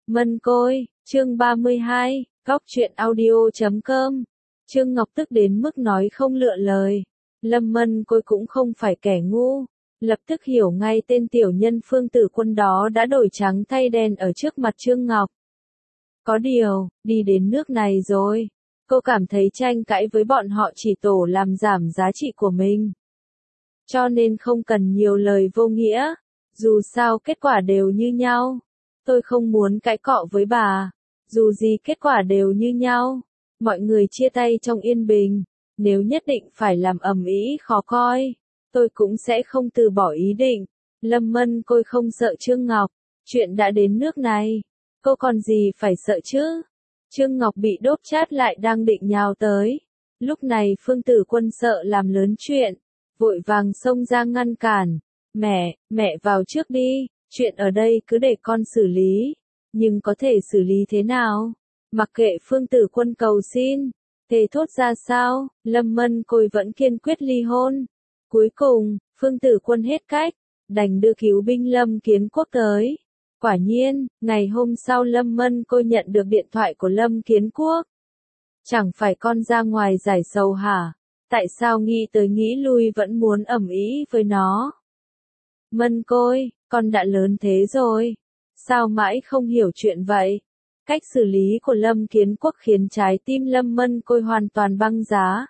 Mân Côi, chương 32, góc truyện audio.com. Trương Ngọc tức đến mức nói không lựa lời. Lâm Mân Côi cũng không phải kẻ ngu, lập tức hiểu ngay tên tiểu nhân Phương Tử Quân đó đã đổi trắng thay đen ở trước mặt Trương Ngọc. Có điều, đi đến nước này rồi, cô cảm thấy tranh cãi với bọn họ chỉ tổ làm giảm giá trị của mình. Cho nên không cần nhiều lời vô nghĩa, dù sao kết quả đều như nhau. Tôi không muốn cãi cọ với bà, dù gì kết quả đều như nhau. Mọi người chia tay trong yên bình, nếu nhất định phải làm ầm ĩ khó coi, tôi cũng sẽ không từ bỏ ý định. Lâm Mân Côi không sợ Trương Ngọc, chuyện đã đến nước này, cô còn gì phải sợ chứ? Trương Ngọc bị đốp chát lại đang định nhào tới. Lúc này Phương Tử Quân sợ làm lớn chuyện, vội vàng xông ra ngăn cản. Mẹ vào trước đi, chuyện ở đây cứ để con xử lý. Nhưng có thể xử lý thế nào? Mặc kệ Phương Tử Quân cầu xin, thề thốt ra sao, Lâm Mân Côi vẫn kiên quyết ly hôn. Cuối cùng, Phương Tử Quân hết cách, đành đưa cứu binh Lâm Kiến Quốc tới. Quả nhiên, ngày hôm sau Lâm Mân Côi nhận được điện thoại của Lâm Kiến Quốc. Chẳng phải con ra ngoài giải sầu hả? Tại sao nghĩ tới nghĩ lui vẫn muốn ầm ĩ với nó? Mân Côi, con đã lớn thế rồi, sao mãi không hiểu chuyện vậy? Cách xử lý của Lâm Kiến Quốc khiến trái tim Lâm Mân Côi hoàn toàn băng giá.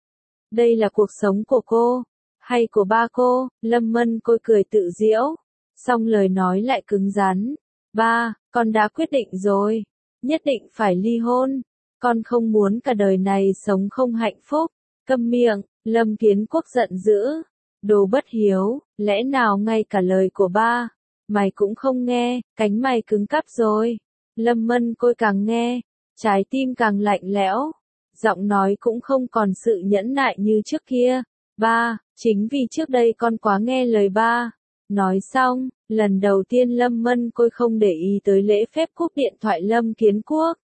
Đây là cuộc sống của cô, hay của ba cô? Lâm Mân Côi cười tự giễu, xong lời nói lại cứng rắn. Ba, con đã quyết định rồi, nhất định phải ly hôn. Con không muốn cả đời này sống không hạnh phúc. Câm miệng, Lâm Kiến Quốc giận dữ. Đồ bất hiếu, lẽ nào ngay cả lời của ba mày cũng không nghe, cánh mày cứng cắp rồi. Lâm Mân Côi càng nghe, trái tim càng lạnh lẽo, giọng nói cũng không còn sự nhẫn nại như trước kia. Ba, chính vì trước đây con quá nghe lời ba. Nói xong, lần đầu tiên Lâm Mân Côi không để ý tới lễ phép cúp điện thoại Lâm Kiến Quốc.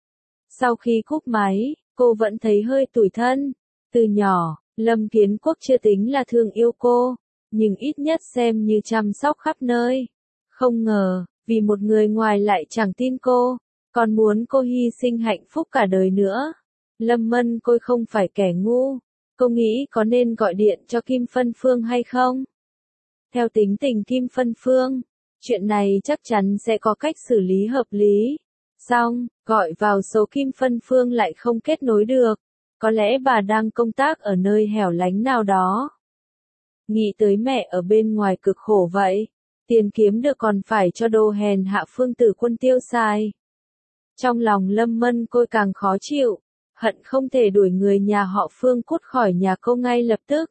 Sau khi cúp máy, cô vẫn thấy hơi tủi thân. Từ nhỏ, Lâm Kiến Quốc chưa tính là thương yêu cô, nhưng ít nhất xem như chăm sóc khắp nơi. Không ngờ, vì một người ngoài lại chẳng tin cô, còn muốn cô hy sinh hạnh phúc cả đời nữa. Lâm Mân Côi không phải kẻ ngu, cô nghĩ có nên gọi điện cho Kim Phân Phương hay không? Theo tính tình Kim Phân Phương, chuyện này chắc chắn sẽ có cách xử lý hợp lý. Xong, gọi vào số Kim Phân Phương lại không kết nối được. Có lẽ bà đang công tác ở nơi hẻo lánh nào đó. Nghĩ tới mẹ ở bên ngoài cực khổ vậy, tiền kiếm được còn phải cho đồ hèn hạ Phương Tử Quân tiêu xài. Trong lòng Lâm Mân Côi càng khó chịu, hận không thể đuổi người nhà họ Phương cút khỏi nhà cô ngay lập tức.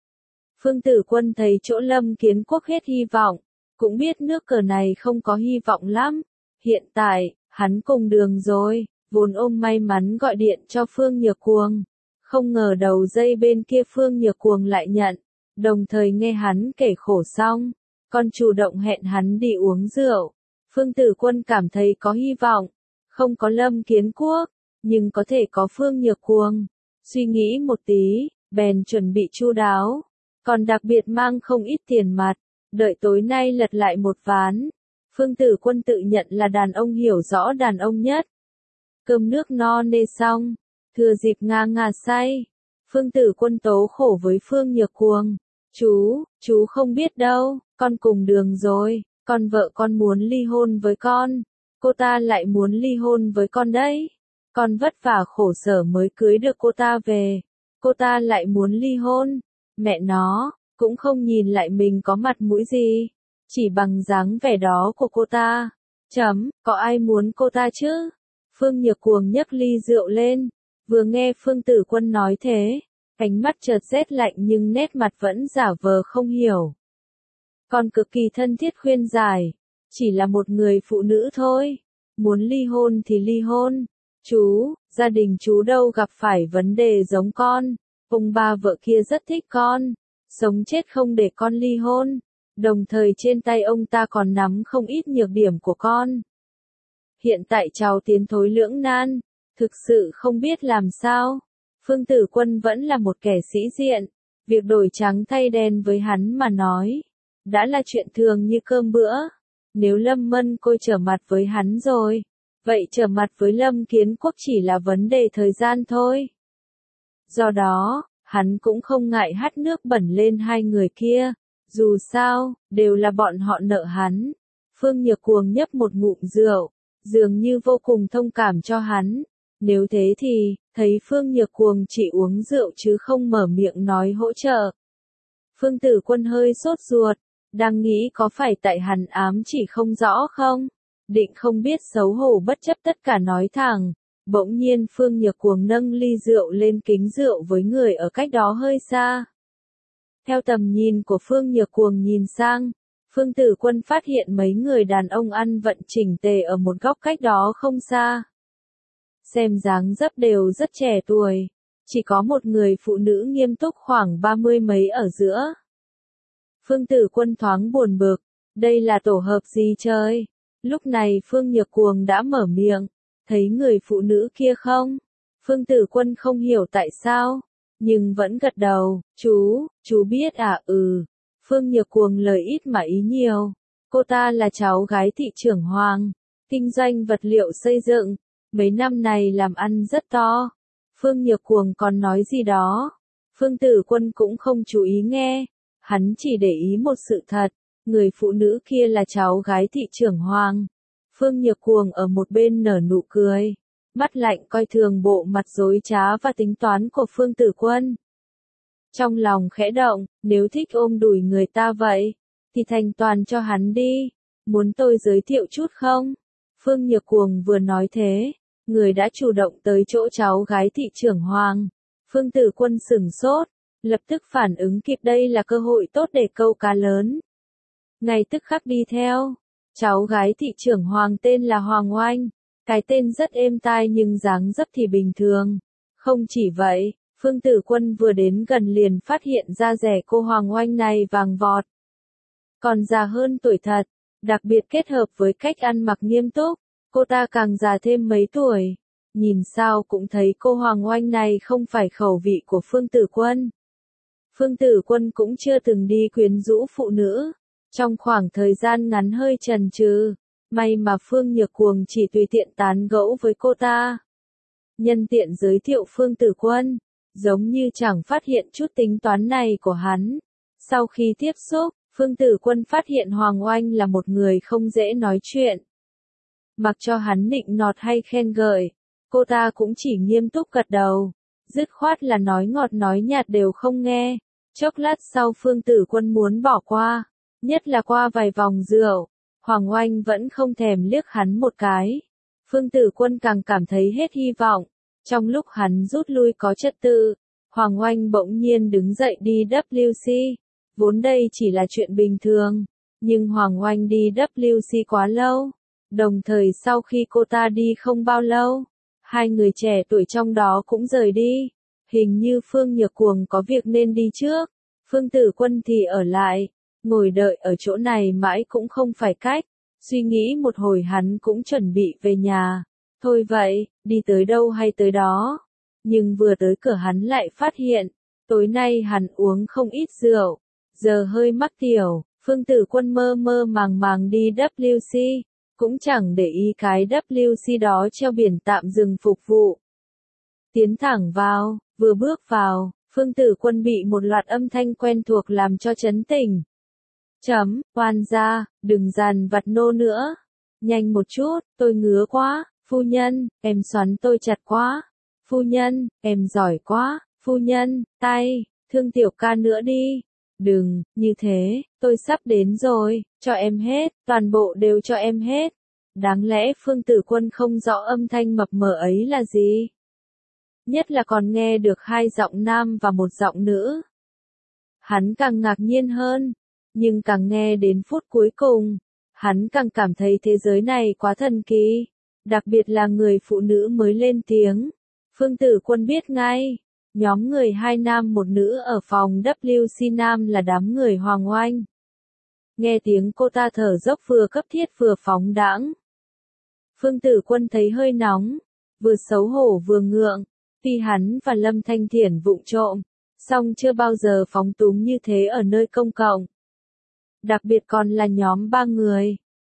Phương Tử Quân thấy chỗ Lâm Kiến Quốc hết hy vọng, cũng biết nước cờ này không có hy vọng lắm. Hiện tại, hắn cùng đường rồi, vốn ôm may mắn gọi điện cho Phương Nhược Cuồng. Không ngờ đầu dây bên kia Phương Nhược Cuồng lại nhận, đồng thời nghe hắn kể khổ xong, còn chủ động hẹn hắn đi uống rượu. Phương Tử Quân cảm thấy có hy vọng, không có Lâm Kiến Quốc, nhưng có thể có Phương Nhược Cuồng. Suy nghĩ một tí, bèn chuẩn bị chu đáo, còn đặc biệt mang không ít tiền mặt, đợi tối nay lật lại một ván. Phương Tử Quân tự nhận là đàn ông hiểu rõ đàn ông nhất. Cơm nước no nê xong, thừa dịp ngà say, Phương Tử Quân tố khổ với Phương Nhược Cuồng. Chú không biết đâu, con cùng đường rồi, con vợ con muốn ly hôn với con, cô ta lại muốn ly hôn với con đấy. Con vất vả khổ sở mới cưới được cô ta về, cô ta lại muốn ly hôn. Mẹ nó, cũng không nhìn lại mình có mặt mũi gì, chỉ bằng dáng vẻ đó của cô ta. Có ai muốn cô ta chứ? Phương Nhược Cuồng nhấc ly rượu lên, vừa nghe Phương Tử Quân nói thế, ánh mắt chợt rét lạnh nhưng nét mặt vẫn giả vờ không hiểu. Con cực kỳ thân thiết khuyên giải, chỉ là một người phụ nữ thôi, muốn ly hôn thì ly hôn. Gia đình chú đâu gặp phải vấn đề giống con, ông bà vợ kia rất thích con, sống chết không để con ly hôn, đồng thời trên tay ông ta còn nắm không ít nhược điểm của con. Hiện tại cháu tiến thối lưỡng nan, thực sự không biết làm sao. Phương Tử Quân vẫn là một kẻ sĩ diện, việc đổi trắng thay đen với hắn mà nói, đã là chuyện thường như cơm bữa. Nếu Lâm Mân Côi trở mặt với hắn rồi, vậy trở mặt với Lâm Kiến Quốc chỉ là vấn đề thời gian thôi. Do đó, hắn cũng không ngại hắt nước bẩn lên hai người kia, dù sao, đều là bọn họ nợ hắn. Phương Nhược Cuồng nhấp một ngụm rượu, dường như vô cùng thông cảm cho hắn. Nếu thế thì, thấy Phương Nhược Cuồng chỉ uống rượu chứ không mở miệng nói hỗ trợ. Phương Tử Quân hơi sốt ruột, đang nghĩ có phải tại hắn ám chỉ không rõ không? Định không biết xấu hổ bất chấp tất cả nói thẳng. Bỗng nhiên Phương Nhược Cuồng nâng ly rượu lên kính rượu với người ở cách đó hơi xa. Theo tầm nhìn của Phương Nhược Cuồng nhìn sang, Phương Tử Quân phát hiện mấy người đàn ông ăn vận chỉnh tề ở một góc cách đó không xa. Xem dáng dấp đều rất trẻ tuổi, chỉ có một người phụ nữ nghiêm túc khoảng 30 mấy ở giữa. Phương Tử Quân thoáng buồn bực, đây là tổ hợp gì trời? Lúc này Phương Nhược Cuồng đã mở miệng, thấy người phụ nữ kia không? Phương Tử Quân không hiểu tại sao, nhưng vẫn gật đầu, chú biết à? Phương Nhược Cuồng lời ít mà ý nhiều, cô ta là cháu gái thị trưởng Hoàng, kinh doanh vật liệu xây dựng, mấy năm này làm ăn rất to. Phương Nhược Cuồng còn nói gì đó, Phương Tử Quân cũng không chú ý nghe, hắn chỉ để ý một sự thật, người phụ nữ kia là cháu gái thị trưởng Hoàng. Phương Nhược Cuồng ở một bên nở nụ cười, mắt lạnh coi thường bộ mặt dối trá và tính toán của Phương Tử Quân. Trong lòng khẽ động, nếu thích ôm đùi người ta vậy, thì thành toàn cho hắn đi, muốn tôi giới thiệu chút không? Phương Nhược Cuồng vừa nói thế, người đã chủ động tới chỗ cháu gái thị trưởng Hoàng. Phương Tử Quân sửng sốt, lập tức phản ứng kịp đây là cơ hội tốt để câu cá lớn. Ngay tức khắc đi theo. Cháu gái thị trưởng Hoàng tên là Hoàng Oanh, cái tên rất êm tai nhưng dáng dấp thì bình thường. Không chỉ vậy, Phương Tử Quân vừa đến gần liền phát hiện ra rẻ cô Hoàng Oanh này vàng vọt. Còn già hơn tuổi thật, đặc biệt kết hợp với cách ăn mặc nghiêm túc, cô ta càng già thêm mấy tuổi. Nhìn sao cũng thấy cô Hoàng Oanh này không phải khẩu vị của Phương Tử Quân. Phương Tử Quân cũng chưa từng đi quyến rũ phụ nữ. Trong khoảng thời gian ngắn hơi chần chừ, may mà Phương Nhược Cuồng chỉ tùy tiện tán gẫu với cô ta. Nhân tiện giới thiệu Phương Tử Quân, giống như chẳng phát hiện chút tính toán này của hắn. Sau khi tiếp xúc, Phương Tử Quân phát hiện Hoàng Oanh là một người không dễ nói chuyện. Mặc cho hắn nịnh nọt hay khen ngợi, cô ta cũng chỉ nghiêm túc gật đầu, dứt khoát là nói ngọt nói nhạt đều không nghe. Chốc lát sau Phương Tử Quân muốn bỏ qua, nhất là qua vài vòng rượu, Hoàng Oanh vẫn không thèm liếc hắn một cái. Phương Tử Quân càng cảm thấy hết hy vọng. Trong lúc hắn rút lui có trật tự, Hoàng Oanh bỗng nhiên đứng dậy đi WC. Vốn đây chỉ là chuyện bình thường, nhưng Hoàng Oanh đi WC quá lâu. Đồng thời sau khi cô ta đi không bao lâu, hai người trẻ tuổi trong đó cũng rời đi. Hình như Phương Nhược Cuồng có việc nên đi trước, Phương Tử Quân thì ở lại. Ngồi đợi ở chỗ này mãi cũng không phải cách, suy nghĩ một hồi hắn cũng chuẩn bị về nhà. Thôi vậy, đi tới đâu hay tới đó. Nhưng vừa tới cửa hắn lại phát hiện, tối nay hắn uống không ít rượu, giờ hơi mắc tiểu. Phương Tử Quân mơ mơ màng màng đi WC, cũng chẳng để ý cái WC đó treo biển tạm dừng phục vụ. Tiến thẳng vào, vừa bước vào, Phương Tử Quân bị một loạt âm thanh quen thuộc làm cho chấn tỉnh. Oan gia, đừng dằn vặt nô nữa. Nhanh một chút, tôi ngứa quá. Phu nhân, em xoắn tôi chặt quá. Phu nhân, em giỏi quá. Phu nhân, tay, thương tiểu ca nữa đi. Đừng, như thế, tôi sắp đến rồi, cho em hết, toàn bộ đều cho em hết. Đáng lẽ Phương Tử Quân không rõ âm thanh mập mờ ấy là gì. Nhất là còn nghe được hai giọng nam và một giọng nữ. Hắn càng ngạc nhiên hơn. Nhưng càng nghe đến phút cuối cùng, hắn càng cảm thấy thế giới này quá thần kỳ, đặc biệt là người phụ nữ mới lên tiếng. Phương Tử Quân biết ngay, nhóm người hai nam một nữ ở phòng WC nam là đám người Hoàng Oanh. Nghe tiếng cô ta thở dốc vừa cấp thiết vừa phóng đãng. Phương Tử Quân thấy hơi nóng, vừa xấu hổ vừa ngượng, tuy hắn và Lâm Thanh Thiển vụng trộm, song chưa bao giờ phóng túng như thế ở nơi công cộng. Đặc biệt còn là nhóm ba người.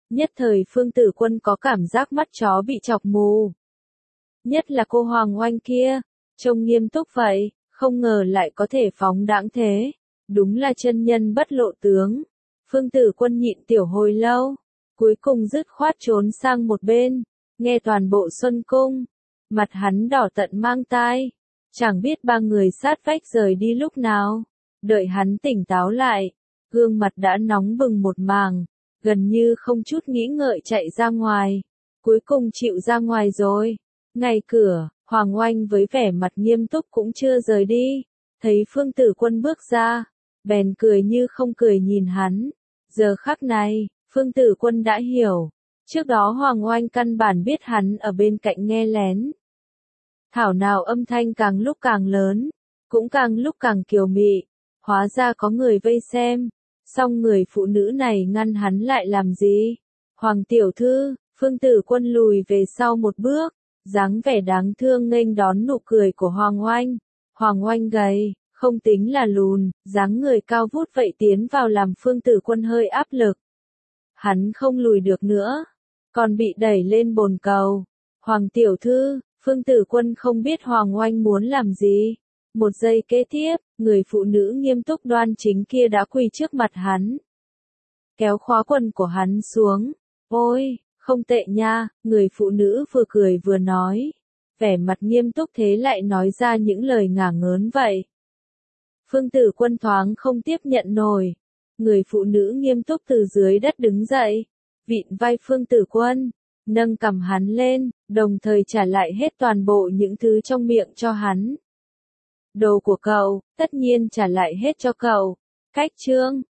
Nhất thời Phương Tử Quân có cảm giác mắt chó bị chọc mù. Nhất là cô Hoàng Oanh kia, trông nghiêm túc vậy, không ngờ lại có thể phóng đãng thế. Đúng là chân nhân bất lộ tướng. Phương Tử Quân nhịn tiểu hồi lâu, cuối cùng dứt khoát trốn sang một bên, nghe toàn bộ Xuân Cung. Mặt hắn đỏ tận mang tai, chẳng biết ba người sát vách rời đi lúc nào. Đợi hắn tỉnh táo lại, gương mặt đã nóng bừng một màng, gần như không chút nghĩ ngợi chạy ra ngoài. Cuối cùng chịu ra ngoài rồi. Ngay cửa, Hoàng Oanh với vẻ mặt nghiêm túc cũng chưa rời đi. Thấy Phương Tử Quân bước ra, bèn cười như không cười nhìn hắn. Giờ khắc này, Phương Tử Quân đã hiểu. Trước đó Hoàng Oanh căn bản biết hắn ở bên cạnh nghe lén. Thảo nào âm thanh càng lúc càng lớn, cũng càng lúc càng kiều mị. Hóa ra có người vây xem. Song người phụ nữ này ngăn hắn lại làm gì? Hoàng tiểu thư, Phương Tử Quân lùi về sau một bước, dáng vẻ đáng thương nghênh đón nụ cười của Hoàng Oanh. Hoàng Oanh gầy, không tính là lùn, dáng người cao vút vậy tiến vào làm Phương Tử Quân hơi áp lực. Hắn không lùi được nữa, còn bị đẩy lên bồn cầu. Hoàng tiểu thư, Phương Tử Quân không biết Hoàng Oanh muốn làm gì. Một giây kế tiếp, người phụ nữ nghiêm túc đoan chính kia đã quỳ trước mặt hắn. Kéo khóa quần của hắn xuống. Ôi, không tệ nha, người phụ nữ vừa cười vừa nói. Vẻ mặt nghiêm túc thế lại nói ra những lời ngả ngớn vậy. Phương Tử Quân thoáng không tiếp nhận nổi. Người phụ nữ nghiêm túc từ dưới đất đứng dậy, vịn vai Phương Tử Quân, nâng cằm hắn lên, đồng thời trả lại hết toàn bộ những thứ trong miệng cho hắn. Đồ của cậu, tất nhiên trả lại hết cho cậu. Cách chương